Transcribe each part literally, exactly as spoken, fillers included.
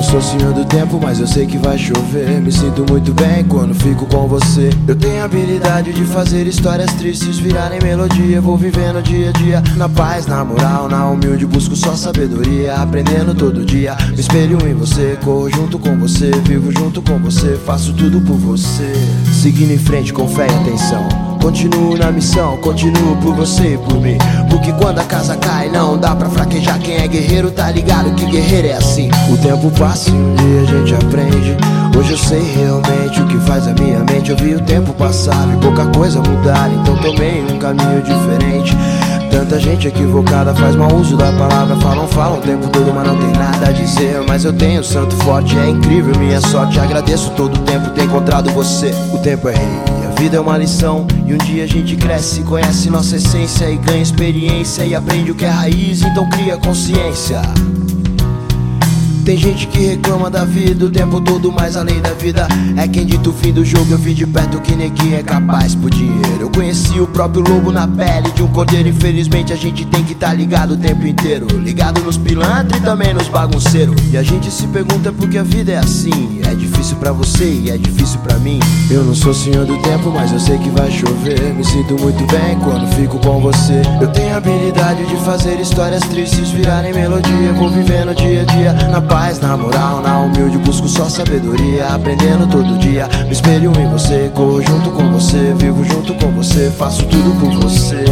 sou senhor do tempo, mas eu sei que vai chover. Me sinto muito bem quando fico com você. Eu tenho a habilidade de fazer histórias tristes virarem melodia. Vou vivendo dia a dia, na paz, na moral, na humilde. Busco só sabedoria, aprendendo todo dia. Me espelho em você, corro junto com você, vivo junto com você, faço tudo por você. Seguindo em frente com fé e atenção, continuo na missão, continuo por você e por mim. Porque quando a casa cai não dá pra fraquejar. Quem é guerreiro tá ligado que guerreiro é assim. O tempo passa e um dia a gente aprende. Hoje eu sei realmente o que faz a minha mente. Eu vi o tempo passar, vi pouca coisa mudar, então tomei um caminho diferente. Tanta gente equivocada faz mau uso da palavra. Falam, falam o tempo todo, mas não tem nada a dizer. Mas eu tenho santo forte, é incrível minha sorte. Agradeço todo o tempo ter encontrado você. O tempo é rei, a vida é uma lição. E um dia a gente cresce, conhece nossa essência e ganha experiência e aprende o que é raiz, então cria consciência. Tem gente que reclama da vida o tempo todo, mas além da vida é quem dita o fim do jogo. Eu vi de perto que ninguém é capaz por dinheiro. Eu conheci o próprio lobo na pele de um cordeiro. Infelizmente a gente tem que tá ligado o tempo inteiro, ligado nos pilantras e também nos bagunceiros. E a gente se pergunta por que a vida é assim. É difícil pra você e é difícil pra mim. Eu não sou senhor do tempo, mas eu sei que vai chover. Me sinto muito bem quando fico com você. Eu tenho a habilidade de fazer histórias tristes virarem melodia. Vou vivendo dia a dia, na paz, na moral, na humilde. Busco só sabedoria, aprendendo todo dia. Me espelho em você, corro junto com você, vivo junto com você, faço tudo por você.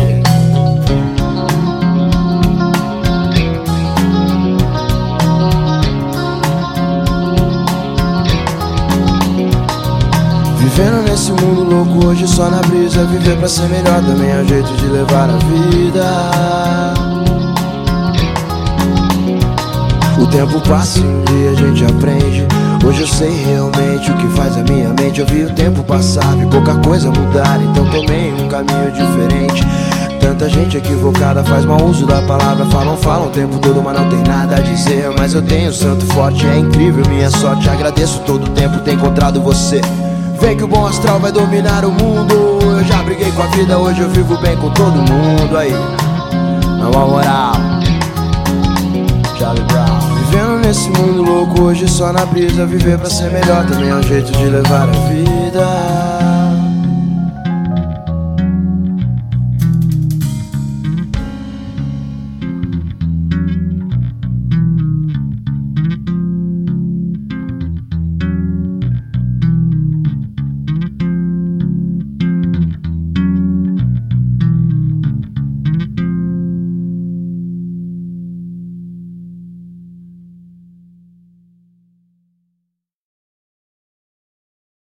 Vivendo nesse mundo louco hoje só na brisa. Viver pra ser melhor também é um jeito de levar a vida. O tempo passa e um dia a gente aprende. Hoje eu sei realmente o que faz a minha mente. Eu vi o tempo passar, vi pouca coisa mudar, então tomei um caminho diferente. Tanta gente equivocada faz mau uso da palavra. Falam, falam o tempo todo, mas não tem nada a dizer. Mas eu tenho santo forte, é incrível minha sorte. Agradeço todo o tempo ter encontrado você. Vem que o bom astral vai dominar o mundo. Eu já briguei com a vida, hoje eu vivo bem com todo mundo. Aí, na moral, Charlie Brown. Vivendo nesse mundo louco hoje só na brisa. Viver pra ser melhor também é um jeito de levar a vida.